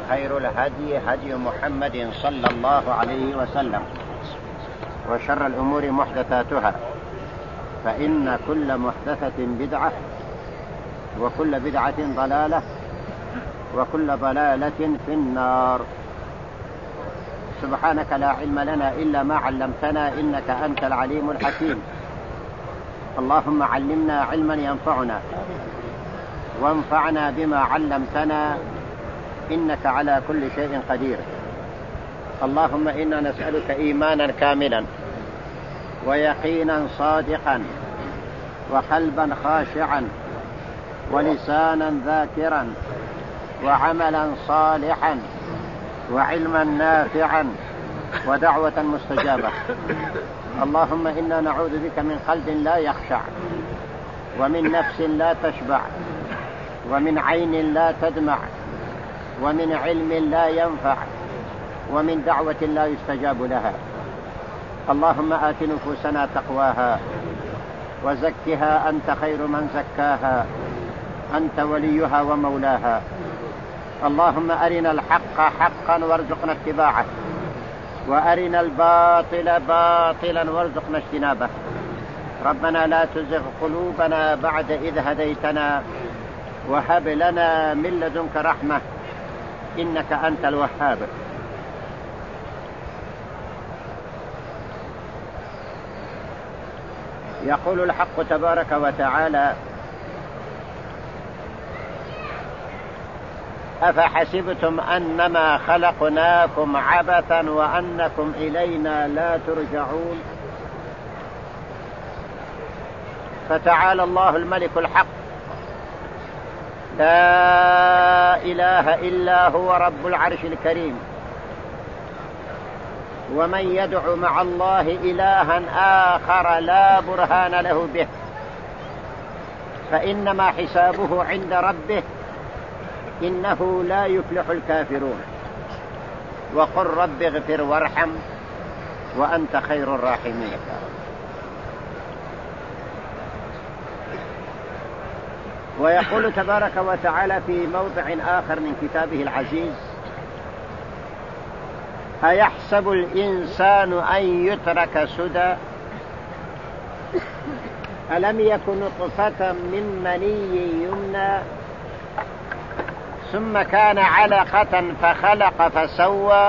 وخير الهدي هدي محمد صلى الله عليه وسلم، وشر الأمور محدثاتها، فإن كل محدثة بدعة، وكل بدعة ضلالة، وكل ضلالة في النار. سبحانك لا علم لنا إلا ما علمتنا، إنك أنت العليم الحكيم. اللهم علمنا علما ينفعنا، وانفعنا بما علمتنا، إنك على كل شيء قدير. اللهم إنا نسألك إيمانا كاملا، ويقينا صادقا، وقلبا خاشعا، ولسانا ذاكرا، وعملا صالحا، وعلما نافعا، ودعوة مستجابة. اللهم إنا نعوذ بك من قلب لا يخشع، ومن نفس لا تشبع، ومن عين لا تدمع، ومن علم لا ينفع، ومن دعوة لا يستجاب لها. اللهم آت نفوسنا تقواها، وزكها أنت خير من زكاها، أنت وليها ومولاها. اللهم أرنا الحق حقا وارزقنا اتباعه، وأرنا الباطل باطلا وارزقنا اجتنابه. ربنا لا تزغ قلوبنا بعد إذ هديتنا، وهب لنا من لدنك رحمة، إنك أنت الوهاب. يقول الحق تبارك وتعالى: أفحسبتم أنما خلقناكم عبثا وأنكم إلينا لا ترجعون. فتعالى الله الملك الحق، لا إله إلا هو رب العرش الكريم. ومن يدع مع الله إلها آخر لا برهان له به، فإنما حسابه عند ربه، إنه لا يفلح الكافرون. وقل رب اغفر وارحم، وأنت خير الراحمين. ويقول تبارك وتعالى في موضع آخر من كتابه العزيز: أيحسب الإنسان أن يترك سدى، ألم يكن نطفة من مني يمنى، ثم كان علقة فخلق فسوى،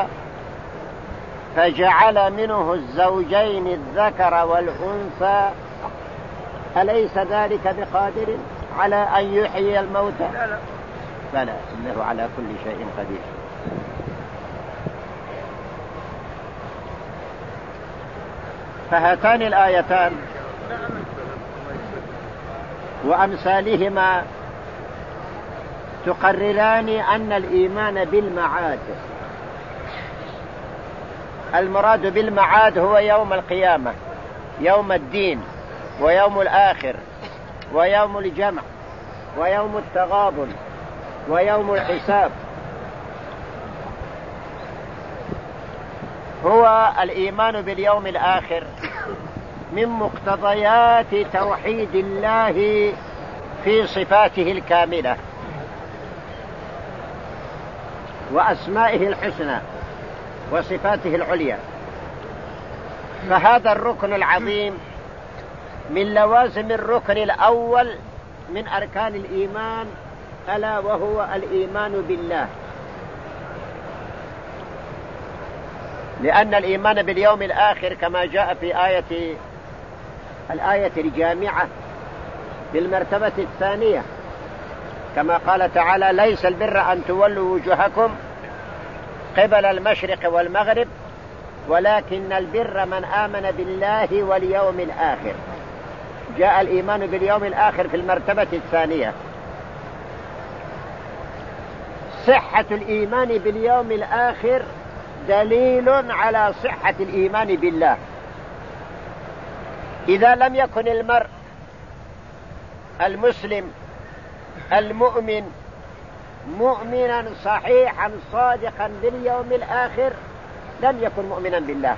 فجعل منه الزوجين الذكر والأنثى، أليس ذلك بقادر على أن يحيي الموتى؟ بلى إنه على كل شيء قدير. فهاتان الآيتان وأمثالهما تقرران أن الإيمان بالمعاد، المراد بالمعاد هو يوم القيامة، يوم الدين، ويوم الآخر، ويوم الجمع، ويوم التغابن، ويوم الحساب. هو الإيمان باليوم الآخر من مقتضيات توحيد الله في صفاته الكاملة وأسمائه الحسنى وصفاته العليا. فهذا الركن العظيم من لوازم الركن الأول من أركان الإيمان، ألا وهو الإيمان بالله. لأن الإيمان باليوم الآخر كما جاء في الآية الجامعة بالمرتبة الثانية، كما قال تعالى: ليس البر أن تولوا وجوهكم قبل المشرق والمغرب، ولكن البر من آمن بالله واليوم الآخر. جاء الإيمان باليوم الآخر في المرتبة الثانية. صحة الإيمان باليوم الآخر دليل على صحة الإيمان بالله. إذا لم يكن المرء المسلم المؤمن مؤمنا صحيحا صادقا باليوم الآخر لم يكن مؤمنا بالله،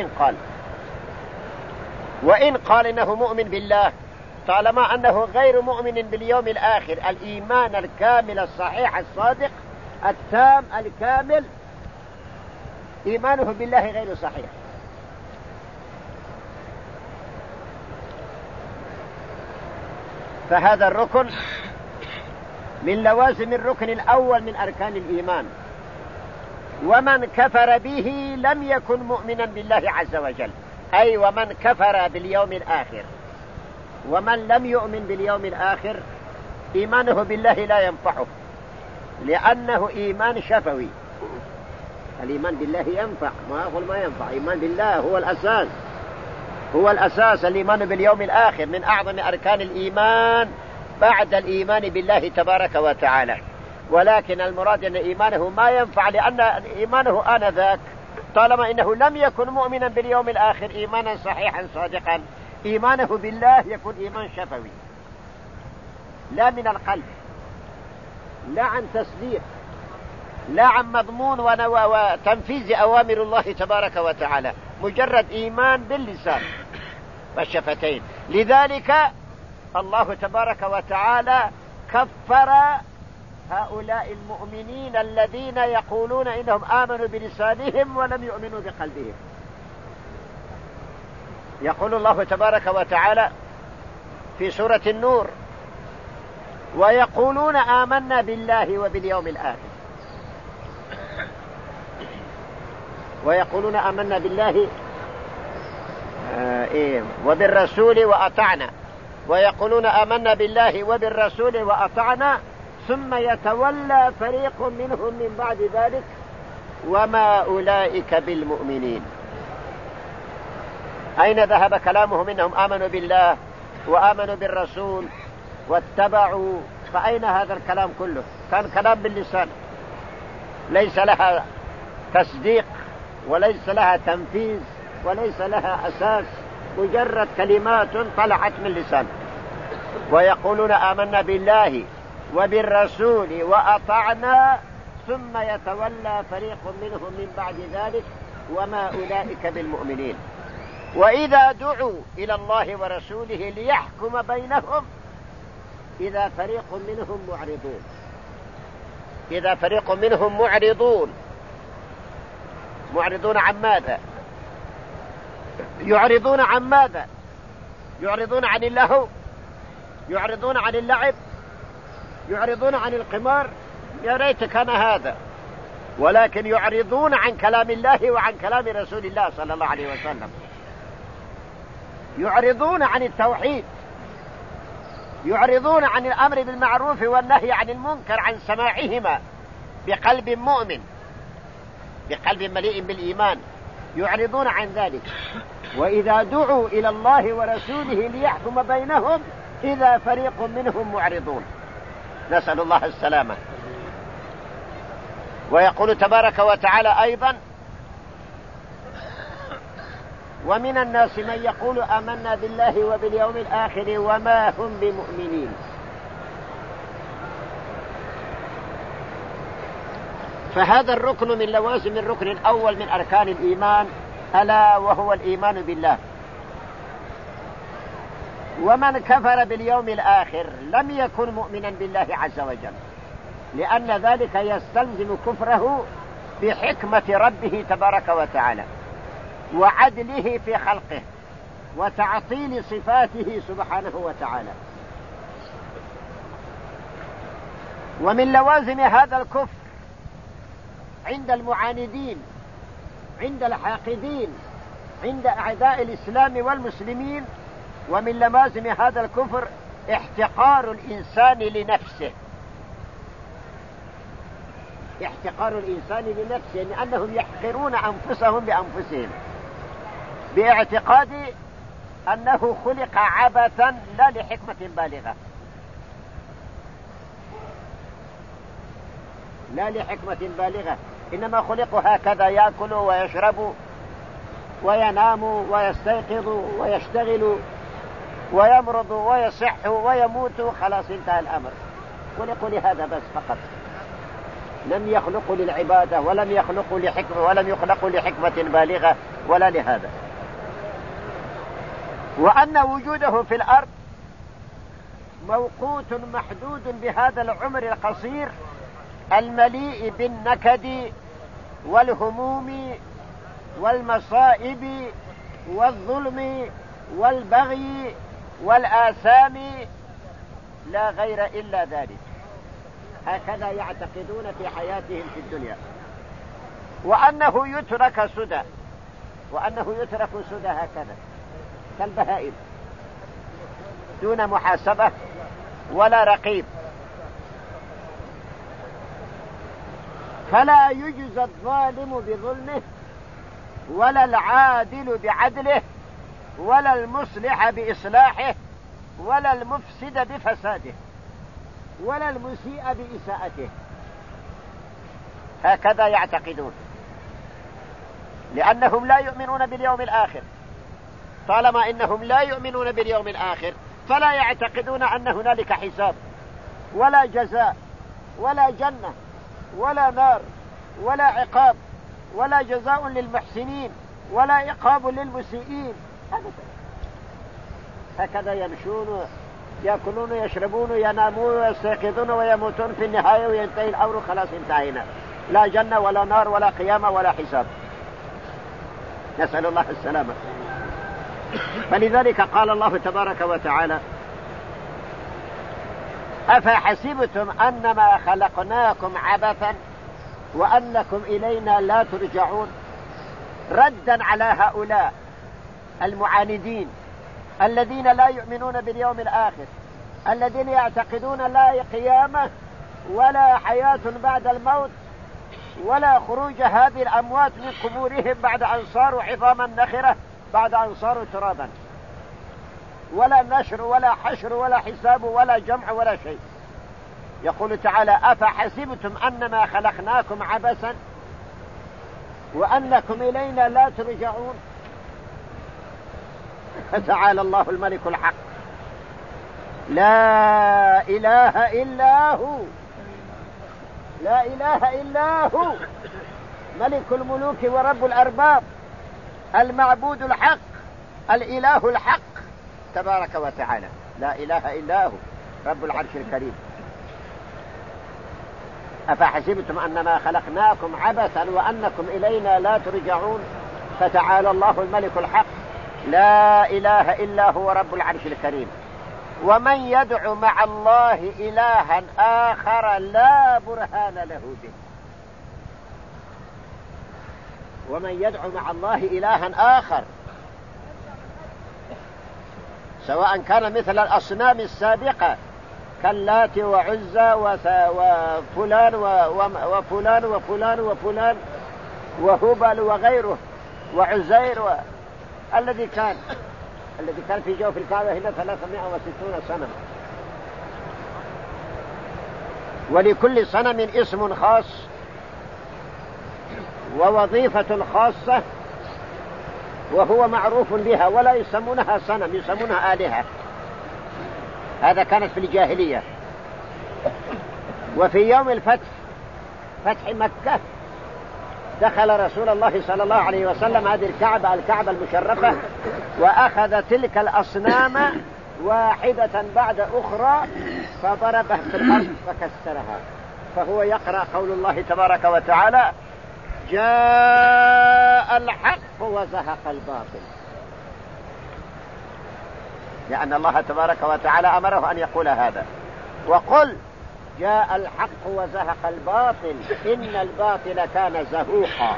وإن قال إنه مؤمن بالله، طالما أنه غير مؤمن باليوم الآخر الإيمان الكامل الصحيح الصادق، التام الكامل إيمانه بالله غير صحيح. فهذا الركن من لوازم الركن الأول من أركان الإيمان. ومن كفر به لم يكن مؤمنا بالله عز وجل، أي ومن كفر باليوم الآخر. ومن لم يؤمن باليوم الآخر إيمانه بالله لا ينفعه، لأنه إيمان شفوي. الإيمان بالله ينفع، ما أقول ما ينفع. إيمان بالله هو الأساس، هو الأساس. الإيمان باليوم الآخر من أعظم أركان الإيمان بعد الإيمان بالله تبارك وتعالى. ولكن المراد أن إيمانه ما ينفع، لأن إيمانه آنذاك طالما إنه لم يكن مؤمنا باليوم الآخر إيمانا صحيحا صادقا، إيمانه بالله يكون إيمان شفوي، لا من القلب، لا عن تصديق، لا عن مضمون وتنفيذ أوامر الله تبارك وتعالى، مجرد إيمان باللسان والشفتين. لذلك الله تبارك وتعالى كفر هؤلاء المؤمنين الذين يقولون إنهم آمنوا بلسانهم ولم يؤمنوا بقلبهم. يقول الله تبارك وتعالى في سورة النور: ويقولون آمنا بالله وباليوم الآخر. ويقولون آمنا بالله وبالرسول وأطعنا. ويقولون آمنا بالله وبالرسول وأطعنا ثم يتولى فريق منهم من بعد ذلك وما أولئك بالمؤمنين. أين ذهب كلامهم إنهم آمنوا بالله وآمنوا بالرسول واتبعوا؟ فأين هذا الكلام كله؟ كان كلام باللسان، ليس لها تصديق وليس لها تنفيذ وليس لها أساس، مجرد كلمات طلعت من لسان. ويقولون آمنا بالله وبالرسول وأطعنا ثم يتولى فريق منهم من بعد ذلك وما أولئك بالمؤمنين. وإذا دعوا إلى الله ورسوله ليحكم بينهم إذا فريق منهم معرضون. إذا فريق منهم معرضون عن ماذا؟ يعرضون عن ماذا؟ يعرضون عن اللهو، يعرضون عن اللعب، يعرضون عن القمار. يا ريت كان هذا، ولكن يعرضون عن كلام الله وعن كلام رسول الله صلى الله عليه وسلم. يعرضون عن التوحيد، يعرضون عن الأمر بالمعروف والنهي عن المنكر، عن سماعهما بقلب مؤمن، بقلب مليء بالإيمان، يعرضون عن ذلك. وإذا دعوا إلى الله ورسوله ليحكم بينهم إذا فريق منهم معرضون، نسأل الله السلامة. ويقول تبارك وتعالى أيضا: ومن الناس من يقول آمنا بالله وباليوم الآخر وما هم بمؤمنين. فهذا الركن من لوازم الركن الأول من أركان الإيمان، ألا وهو الإيمان بالله. ومن كفر باليوم الآخر لم يكن مؤمنا بالله عز وجل، لأن ذلك يستلزم كفره بحكمة ربه تبارك وتعالى وعدله في خلقه وتعطيل صفاته سبحانه وتعالى. ومن لوازم هذا الكفر عند المعاندين، عند الحاقدين، عند أعداء الإسلام والمسلمين، ومن لوازم هذا الكفر احتقار الإنسان لنفسه. احتقار الإنسان لنفسه، لأنهم يحقرون أنفسهم بأنفسهم باعتقاد أنه خلق عبثا لا لحكمة بالغة، لا لحكمة بالغة، إنما خلقوا هكذا، يأكلوا ويشربوا ويناموا ويستيقظوا ويشتغلوا ويمرضوا ويصحوا ويموتوا، خلاص انتهى الأمر. خلقوا لهذا بس فقط، لم يخلقوا للعبادة ولم يخلقوا لحكمة ولم يخلقوا لحكمة بالغة ولا لهذا. وأن وجوده في الأرض موقوت محدود بهذا العمر القصير المليء بالنكد والهموم والمصائب والظلم والبغي والآثام، لا غير إلا ذلك. هكذا يعتقدون في حياتهم في الدنيا، وأنه يترك سدى، وأنه يترك سدى هكذا كالبهائم دون محاسبة ولا رقيب. فلا يجزى الظالم بظلمه، ولا العادل بعدله، ولا المصلح بإصلاحه، ولا المفسد بفساده، ولا المسيء بإساءته. هكذا يعتقدون، لأنهم لا يؤمنون باليوم الآخر. طالما إنهم لا يؤمنون باليوم الآخر فلا يعتقدون أن هنالك حساب ولا جزاء ولا جنة ولا نار ولا عقاب، ولا جزاء للمحسنين ولا عقاب للمسيئين. هكذا يمشون، يأكلون يشربون ينامون ويستيقظون ويموتون، في النهاية وينتهي الأمر، خلاص انتهينا، لا جنة ولا نار ولا قيامة ولا حساب، نسأل الله السلامة. فلذلك قال الله تبارك وتعالى: أفحسبتم أنما خلقناكم عبثا وأنكم إلينا لا ترجعون، ردا على هؤلاء المعاندين الذين لا يؤمنون باليوم الآخر، الذين يعتقدون لا قيامة ولا حياة بعد الموت، ولا خروج هذه الأموات من قبورهم بعد أن صاروا عظاما نخرة، بعد أن صاروا ترابا، ولا نشر ولا حشر ولا حساب ولا جمع ولا شيء. يقول تعالى: أفحسبتم أنما خلقناكم عبثا وأنكم إلينا لا ترجعون. فتعالى الله الملك الحق، لا إله إلا هو، لا إله إلا هو، ملك الملوك ورب الأرباب، المعبود الحق، الإله الحق تبارك وتعالى، لا إله إلا هو رب العرش الكريم. أفحسبتم أنما خلقناكم عبثا وأنكم إلينا لا ترجعون. فتعالى الله الملك الحق، لا إله إلا هو رب العرش الكريم. ومن يدعو مع الله إلها آخر لا برهان له به، ومن يدعو مع الله إلها آخر، سواء كان مثل الأصنام السابقة كاللات وعزى وفلان وفلان وفلان وفلان وهبل وغيره وعزير الذي كان في جوف الكعبة هنا 360 صنم، ولكل صنم اسم خاص ووظيفة خاصة، وهو معروف بها، ولا يسمونها صنم، يسمونها آلهة. هذا كانت في الجاهلية. وفي يوم الفتح، فتح مكة، دخل رسول الله صلى الله عليه وسلم هذه الكعبة المشرفة، وأخذ تلك الأصنام واحدة بعد أخرى فضربها في الأرض فكسرها. فهو يقرأ قول الله تبارك وتعالى: جاء الحق وزهق الباطل، لأن الله تبارك وتعالى أمره أن يقول هذا: وقل جاء الحق وزهق الباطل إن الباطل كان زهوقا.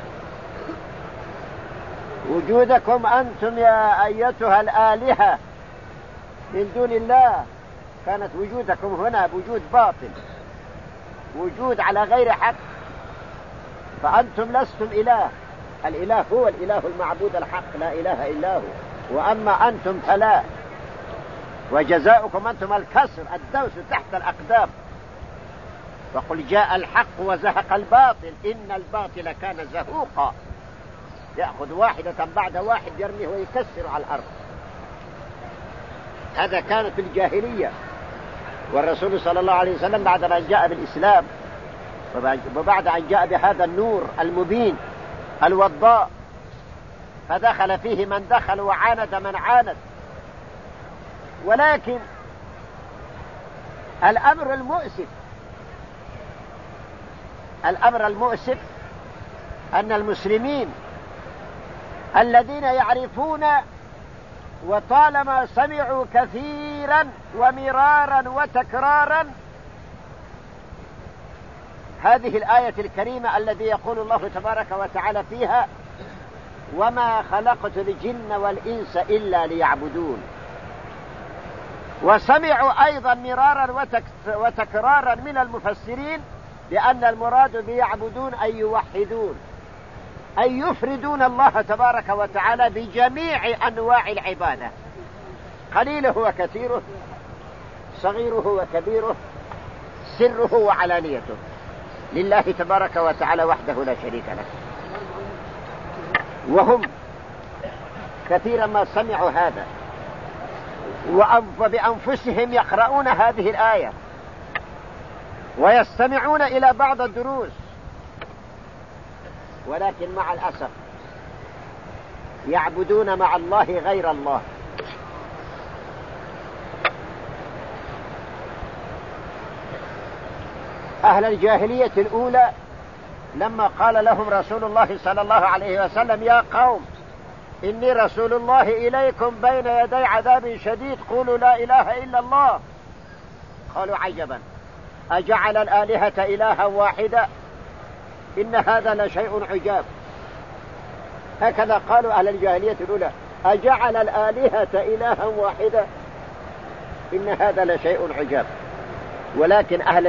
وجودكم أنتم يا أيتها الآلهة من دون الله، كانت وجودكم هنا وجود باطل، وجود على غير حق، فأنتم لستم إله. الإله هو الإله المعبود الحق، لا إله إلا هو، وأما أنتم فلا، وجزاؤكم أنتم الكسر الدوس تحت الأقدام. وقل جاء الحق وزهق الباطل إن الباطل كان زهوقا، يأخذ واحدة بعد واحد يرميه ويكسر على الأرض. هذا كان في الجاهلية. والرسول صلى الله عليه وسلم بعد أن جاء بالإسلام، وبعد أن جاء بهذا النور المبين الوضاء، فدخل فيه من دخل وعاند من عاند. ولكن الأمر المؤسف الأمر المؤسف أن المسلمين الذين يعرفون وطالما سمعوا كثيرا ومرارا وتكرارا هذه الآية الكريمة الذي يقول الله تبارك وتعالى فيها: وما خلقت الجن والإنس إلا ليعبدون، وسمعوا أيضا مرارا وتكرارا من المفسرين لأن المراد بيعبدون أي يوحدون، أي يفردون الله تبارك وتعالى بجميع أنواع العبادة، قليله وكثيره، صغيره وكبيره، سره وعلانيته، لله تبارك وتعالى وحده لا شريك له. وهم كثيرا ما سمعوا هذا وبأنفسهم يقرؤون هذه الآية ويستمعون إلى بعض الدروس، ولكن مع الأسف يعبدون مع الله غير الله. أهل الجاهلية الأولى لما قال لهم رسول الله صلى الله عليه وسلم: يا قوم إني رسول الله إليكم بين يدي عذاب شديد قولوا لا إله إلا الله، قالوا: عجبا أجعل الآلهة إلها واحدا إن هذا لشيء عجاب. هكذا قالوا أهل الجاهلية الأولى: أجعل الآلهة إلها واحدا إن هذا لشيء عجاب. ولكن أهل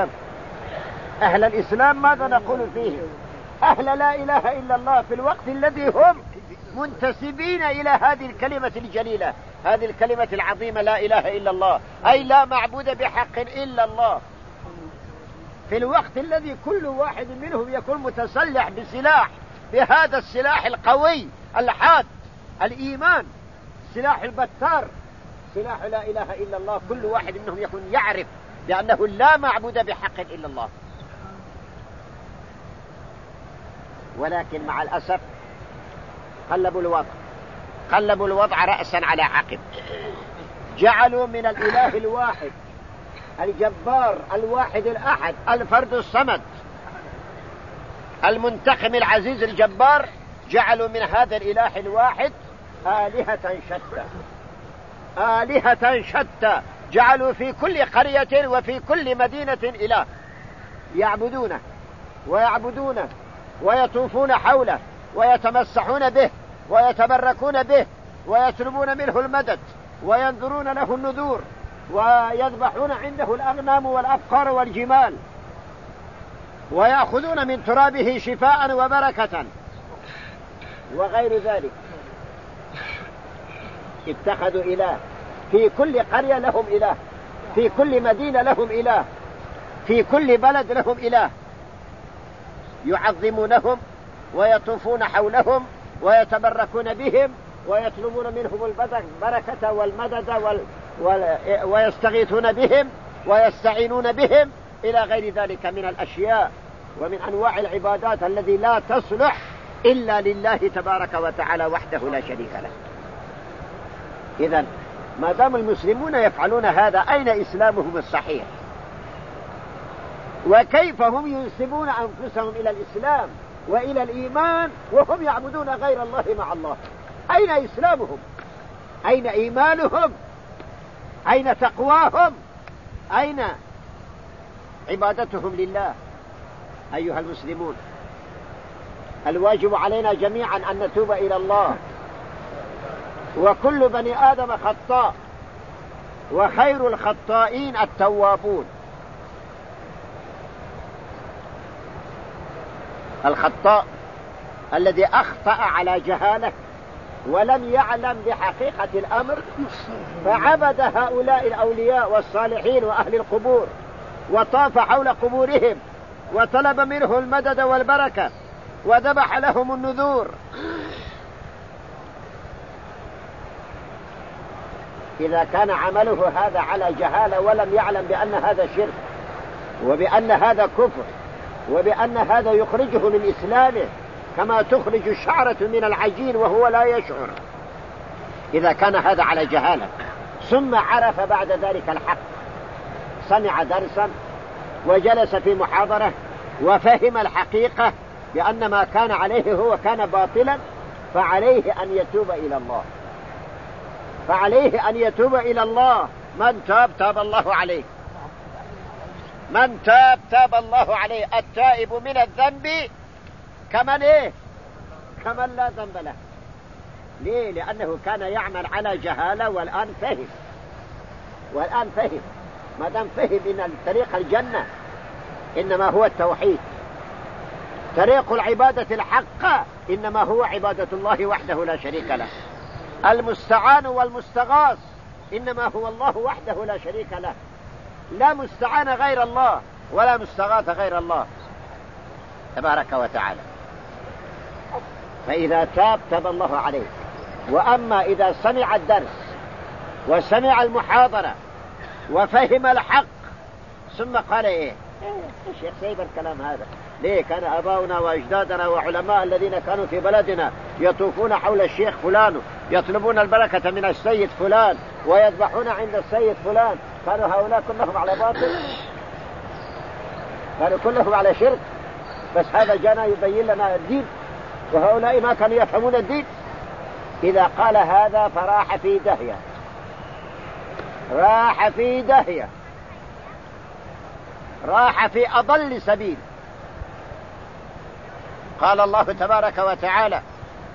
الإسلام ماذا نقول فيه؟ أهل لا إله إلا الله في الوقت الذي هم منتسبين إلى هذه الكلمة الجليلة، هذه الكلمة العظيمة لا إله إلا الله، أي لا معبود بحق إلا الله، في الوقت الذي كل واحد منهم يكون متسلح بسلاح، بهذا السلاح القوي الحاد، الإيمان، سلاح البتار، سلاح لا إله إلا الله. كل واحد منهم يكون يعرف بأنه لا معبود بحق إلا الله. ولكن مع الأسف قلبوا الوضع رأسا على عقب، جعلوا من الإله الواحد الجبار الواحد الأحد الفرد الصمد المنتقم العزيز الجبار، جعلوا من هذا الإله الواحد آلهة شتى، جعلوا في كل قرية وفي كل مدينة إله يعبدونه ويطوفون حوله ويتمسحون به ويتبركون به ويطلبون منه المدد وينذرون له النذور ويذبحون عنده الأغنام والأبقار والجمال ويأخذون من ترابه شفاء وبركة وغير ذلك. اتخذوا إله، في كل قرية لهم إله، في كل مدينة لهم إله، في كل بلد لهم إله، يعظمونهم ويطوفون حولهم ويتبركون بهم ويطلبون منهم البركة والمدد ويستغيثون بهم ويستعينون بهم إلى غير ذلك من الأشياء ومن أنواع العبادات الذي لا تصلح إلا لله تبارك وتعالى وحده لا شريك له. إذن ما دام المسلمون يفعلون هذا، أين إسلامهم الصحيح؟ وكيف هم ينسبون أنفسهم إلى الإسلام وإلى الإيمان وهم يعبدون غير الله مع الله؟ أين إسلامهم؟ أين إيمانهم؟ أين تقواهم؟ أين عبادتهم لله؟ أيها المسلمون، الواجب علينا جميعا أن نتوب إلى الله، وكل بني آدم خطاء، وخير الخطائين التوابون. الخطاء الذي أخطأ على جهالة ولم يعلم بحقيقة الأمر فعبد هؤلاء الأولياء والصالحين وأهل القبور وطاف حول قبورهم وطلب منه المدد والبركة وذبح لهم النذور. إذا كان عمله هذا على جهالة ولم يعلم بأن هذا شرك وبأن هذا كفر وبأن هذا يخرجه من إسلامه كما تخرج الشعرة من العجين وهو لا يشعر، إذا كان هذا على جهالة ثم عرف بعد ذلك الحق، سمع درسا وجلس في محاضرة وفهم الحقيقة بأن ما كان عليه هو كان باطلا، فعليه أن يتوب إلى الله، فعليه أن يتوب إلى الله. من تاب تاب الله عليه، من تاب تاب الله عليه. التائب من الذنب كمن كمن لا ذنب له. ليه؟ لأنه كان يعمل على جهالة والآن فهم، والآن فهم. ما دام فهم إن طريق الجنة إنما هو التوحيد، طريق العبادة الحق إنما هو عبادة الله وحده لا شريك له، المستعان والمستغاث إنما هو الله وحده لا شريك له، لا مستعان غير الله ولا مستغاث غير الله تبارك وتعالى. فإذا تاب تاب الله عليه. وأما إذا سمع الدرس وسمع المحاضرة وفهم الحق ثم قال الشيخ سيب الكلام هذا ليه؟ كان أباؤنا وأجدادنا وعلماء الذين كانوا في بلدنا يطوفون حول الشيخ فلان يطلبون البركة من السيد فلان ويذبحون عند السيد فلان، كانوا هؤلاء كلهم على باطل، كانوا كلهم على شرك. بس هذا جانا يبين لنا الدين، وهؤلاء ما كانوا يفهمون الدين. إذا قال هذا فراح في دهية، راح في دهية، راح في أضل سبيل. قال الله تبارك وتعالى: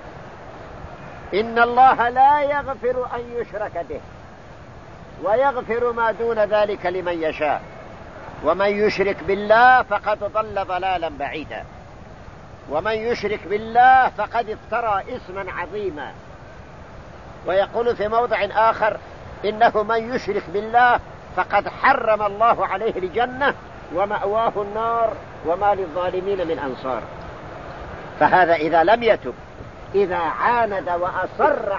إن الله لا يغفر أن يشرك به ويغفر ما دون ذلك لمن يشاء ومن يشرك بالله فقد ضل ضلالا بعيدا. ومن يشرك بالله فقد افترى إثما عظيما. ويقول في موضع آخر: إنه من يشرك بالله فقد حرم الله عليه الجنة ومأواه النار وما للظالمين من أنصار. فهذا إذا لم يتب، إذا عاند وأصر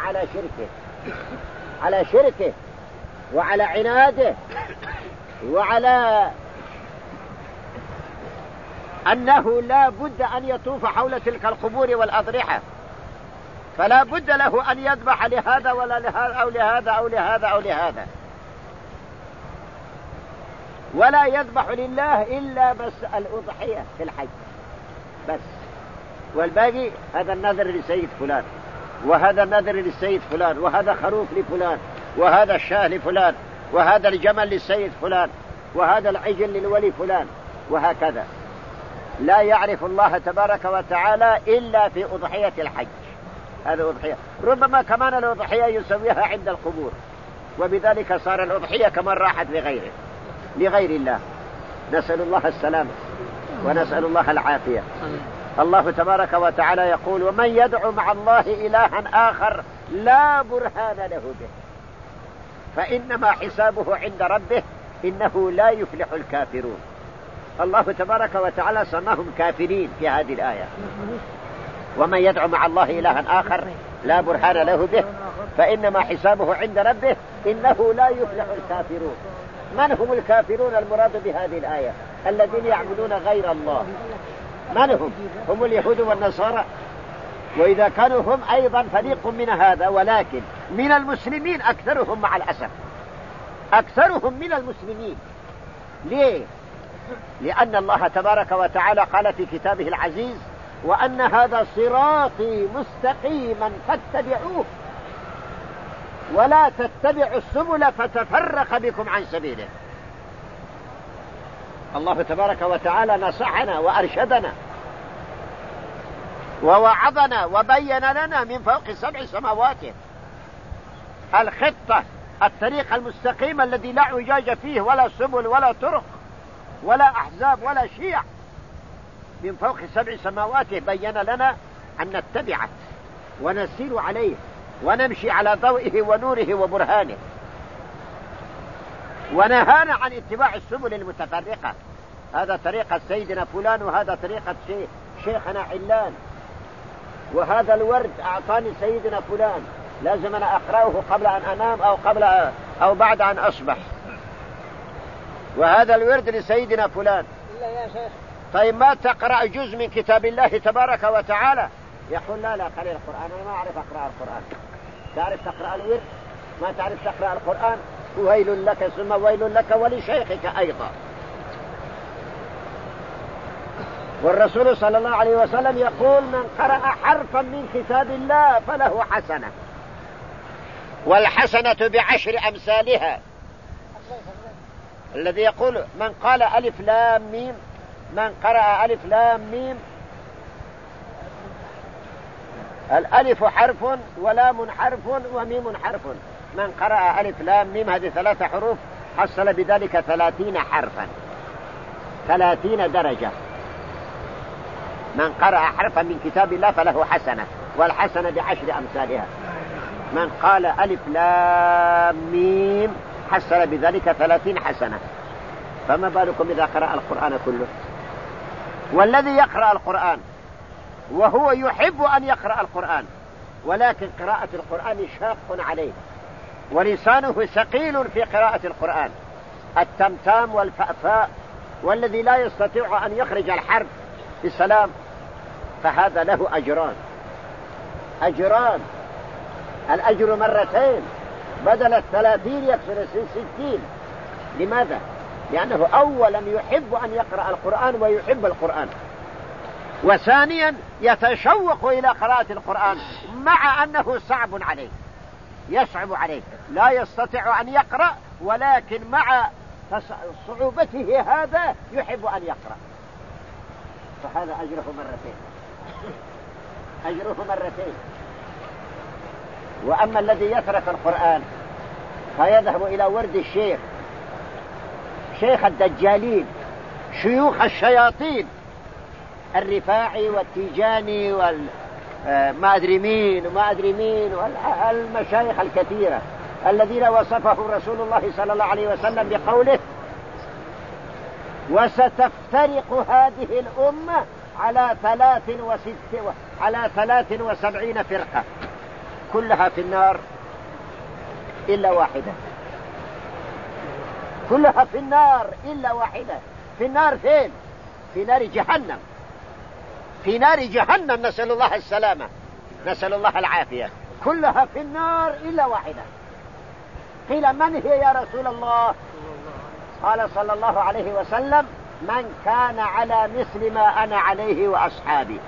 على شركه وعلى عناده وعلى أنه لا بد أن يطوف حول تلك القبور والأضرحة، فلا بد له أن يذبح لهذا ولا لهذا أو لهذا أو لهذا أو لهذا، ولا يذبح لله إلا بس الأضحية في الحج بس، والباقي هذا النذر لسيد فلان، وهذا النذر للسيد فلان، وهذا خروف لفلان، وهذا الشاه لفلان، وهذا الجمل للسيد فلان، وهذا العجل للولي فلان، وهكذا. لا يعرف الله تبارك وتعالى إلا في أضحية الحج. هذا أضحية، ربما كمان الأضحية يسويها عند القبور، وبذلك صار الأضحية كمان راحت لغير الله. نسأل الله السلامة ونسأل الله العافية. الله تبارك وتعالى يقول: ومن يدعو مع الله إلها آخر لا برهان له به فإنما حسابه عند ربه إنه لا يفلح الكافرون. الله تبارك وتعالى سماهم كافرين في هذه الآية. ومن يدعو مع الله إلها آخر لا برهان له به فإنما حسابه عند ربه إنه لا يفلح الكافرون. من هم الكافرون المراد بهذه الآية؟ الذين يعبدون غير الله. من هم اليهود والنصارى، وإذا كانوا هم أيضا فريق من هذا، ولكن من المسلمين أكثرهم مع الأسف، أكثرهم من المسلمين. ليه؟ لأن الله تبارك وتعالى قال في كتابه العزيز: وأن هذا صراطي مستقيما فاتبعوه ولا تتبعوا السبل فتفرق بكم عن سبيله. الله تبارك وتعالى نصحنا وأرشدنا ووعظنا وبين لنا من فوق 7 سماوات الخطة، الطريق المستقيم الذي لا عجاج فيه ولا سبل ولا طرق ولا أحزاب ولا شيع. من فوق 7 سماوات بين لنا أن نتبعه ونسير عليه ونمشي على ضوئه ونوره وبرهانه، ونهانا عن اتباع السبل المتفرقة. هذا طريقة سيدنا فلان، وهذا طريقة شيخنا علان، وهذا الورد أعطاني سيدنا فلان لازم أنا أقرأه قبل أن أنام أو بعد أن أصبح، وهذا الورد لسيدنا فلان. طيب ما تقرأ جزء من كتاب الله تبارك وتعالى؟ يقول: لا قليل القرآن، أنا ما أعرف أقرأ القرآن. تعرف تقرأ الورد؟ ما تعرف تقرأ القرآن؟ ويل لك ثم ويل لك ولشيخك أيضا. والرسول صلى الله عليه وسلم يقول من قرأ حرفا من كتاب الله فله حسنة، والحسنة ب10 أمثالها. الذي يقول من قال ألف لام ميم، من قرأ ألف لام ميم، الألف حرف ولام حرف وميم حرف، من قرأ ألف لام ميم هذه 3 حروف حصل بذلك 30 حرفا، 30 درجة. من قرأ حرفا من كتاب الله فله حسنة، والحسنة ب10 أمثالها. من قال ألف لام ميم حصل بذلك 30 حسنة، فما بالكم إذا قرأ القرآن كله. والذي يقرأ القرآن وهو يحب أن يقرأ القرآن، ولكن قراءة القرآن شاق عليه، ولسانه ثقيل في قراءة القرآن، التمتام والفأفاء، والذي لا يستطيع أن يخرج الحرف بسلام، فهذا له أجران، الأجر مرتين، بدل 30 يكسر 60. لماذا؟ لأنه أولا يحب أن يقرأ القرآن ويحب القرآن، وثانيا يتشوق إلى قراءة القرآن مع أنه صعب عليه، يصعب عليه، لا يستطيع أن يقرأ، ولكن مع صعوبته هذا يحب أن يقرأ، فهذا أجره مرتين. وأما الذي يترك القرآن فيذهب إلى ورد الشيخ، شيخ الدجالين، شيوخ الشياطين، الرفاعي والتيجاني ما أدري مين والمشايخ الكثيرة الذين وصفهم رسول الله صلى الله عليه وسلم بقوله: وستفترق هذه الأمة على 73 فرقة، كلها في النار إلا واحدة، كلها في النار إلا واحدة. في النار فين؟ في نار جهنم، في نار جهنم، نسأل الله السلامة، نسأل الله العافية، كلها في النار إلا واحدة. قيل: من هي يا رسول الله؟ قال صلى الله عليه وسلم: من كان على مثل ما أنا عليه وأصحابي،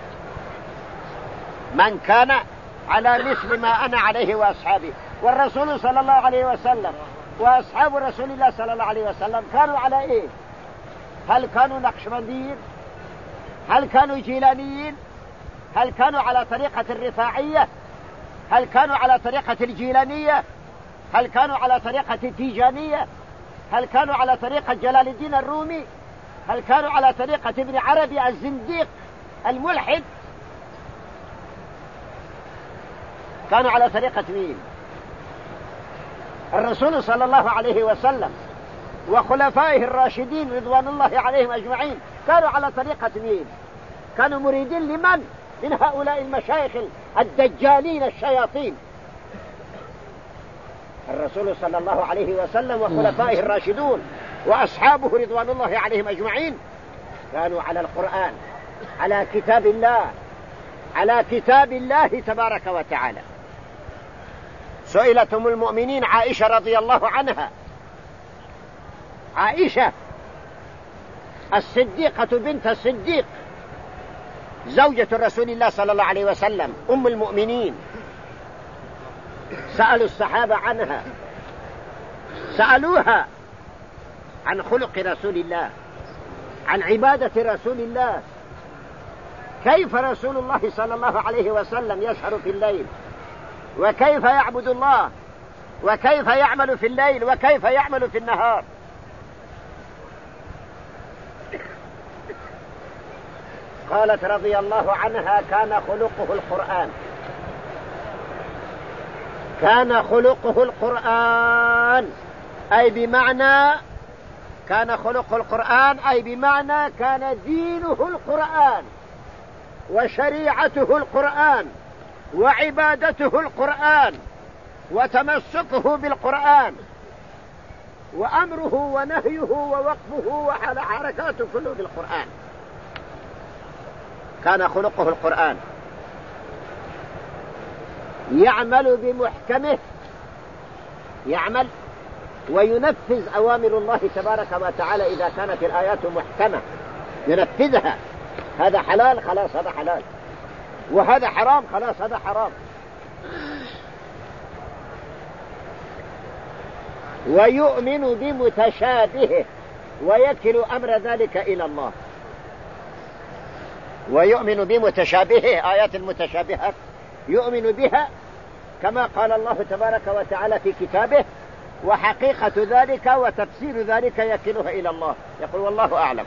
من كان على مثل ما أنا عليه وأصحابي. والرسول صلى الله عليه وسلم وأصحاب رسول الله صلى الله عليه وسلم كانوا على إيه؟ هل كانوا نقشبنديين؟ هل كانوا جيلانيين؟ هل كانوا على طريقة الرفاعية؟ هل كانوا على طريقة الجيلانية؟ هل كانوا على طريقة التيجانية؟ هل كانوا على طريقة جلال الدين الرومي؟ هل كانوا على طريقة ابن عربي الزنديق الملحد؟ كانوا على طريقة مين؟ الرسول صلى الله عليه وسلم وخلفائه الراشدين رضوان الله عليهم أجمعين كانوا على طريقة مين؟ كانوا مريدين لمن؟ من هؤلاء المشايخ الدجالين الشياطين. الرسول صلى الله عليه وسلم وخلفائه الراشدون وأصحابه رضوان الله عليهم أجمعين كانوا على القرآن، على كتاب الله، على كتاب الله تبارك وتعالى. سئلت أم المؤمنين عائشة رضي الله عنها، عائشة الصديقة بنت الصديق زوجة رسول الله صلى الله عليه وسلم أم المؤمنين، سألوا الصحابة عنها، سألوها عن خلق رسول الله، عن عبادة رسول الله، كيف رسول الله صلى الله عليه وسلم يسهر في الليل، وكيف يعبد الله، وكيف يعمل في الليل، وكيف يعمل في النهار. قالت رضي الله عنها: كان خلقه القرآن، كان خلقه القرآن، أي بمعنى كان خلقه القرآن، أي بمعنى كان دينه القرآن، وشريعته القرآن، وعبادته القرآن، وتمسكه بالقرآن، وأمره ونهيه ووقفه وحركاته كله بالقرآن. كان خلقه القرآن، يعمل بمحكمه، يعمل وينفذ أوامر الله تبارك وتعالى إذا كانت الآيات محكمة ينفذها هذا حلال خلاص هذا حلال، وهذا حرام خلاص هذا حرام. ويؤمن بمتشابهه ويكل أمر ذلك إلى الله. ويؤمن بمتشابهه، آيات المتشابهات يؤمن بها كما قال الله تبارك وتعالى في كتابه، وحقيقة ذلك وتفسير ذلك يكلها إلى الله، يقول والله أعلم.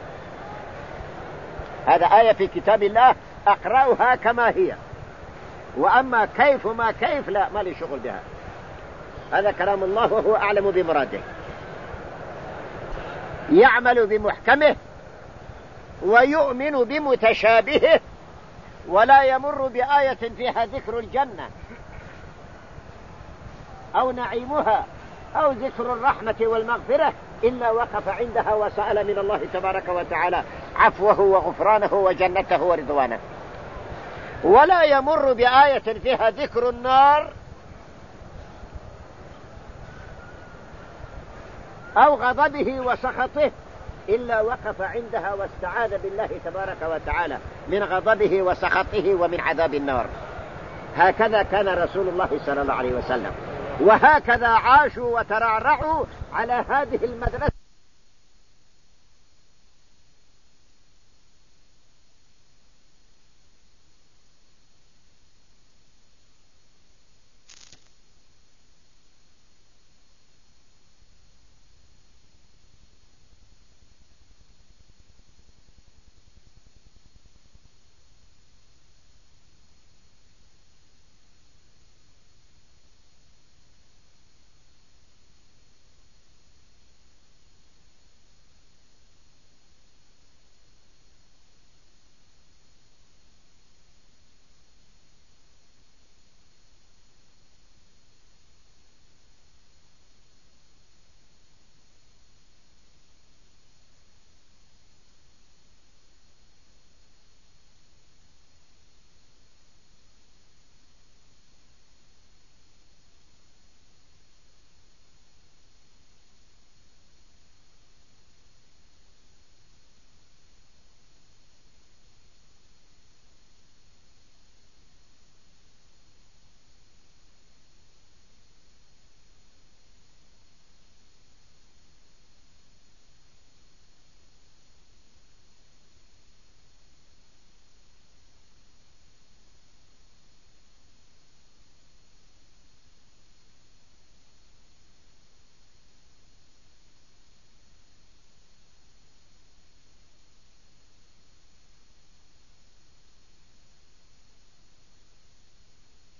هذا آية في كتاب الله أقرأها كما هي، وأما كيف ما كيف لا، ما لي شغل بها، هذا كلام الله وهو أعلم بمراده. يعمل بمحكمه ويؤمن بمتشابهه، ولا يمر بآية فيها ذكر الجنة أو نعيمها أو ذكر الرحمة والمغفرة إلا وقف عندها وسأل من الله تبارك وتعالى عفوه وغفرانه وجنته ورضوانه. ولا يمر بآية فيها ذكر النار أو غضبه وسخطه إلا وقف عندها واستعاذ بالله تبارك وتعالى من غضبه وسخطه ومن عذاب النار. هكذا كان رسول الله صلى الله عليه وسلم، وهكذا عاشوا وترعرعوا على هذه المدرسة.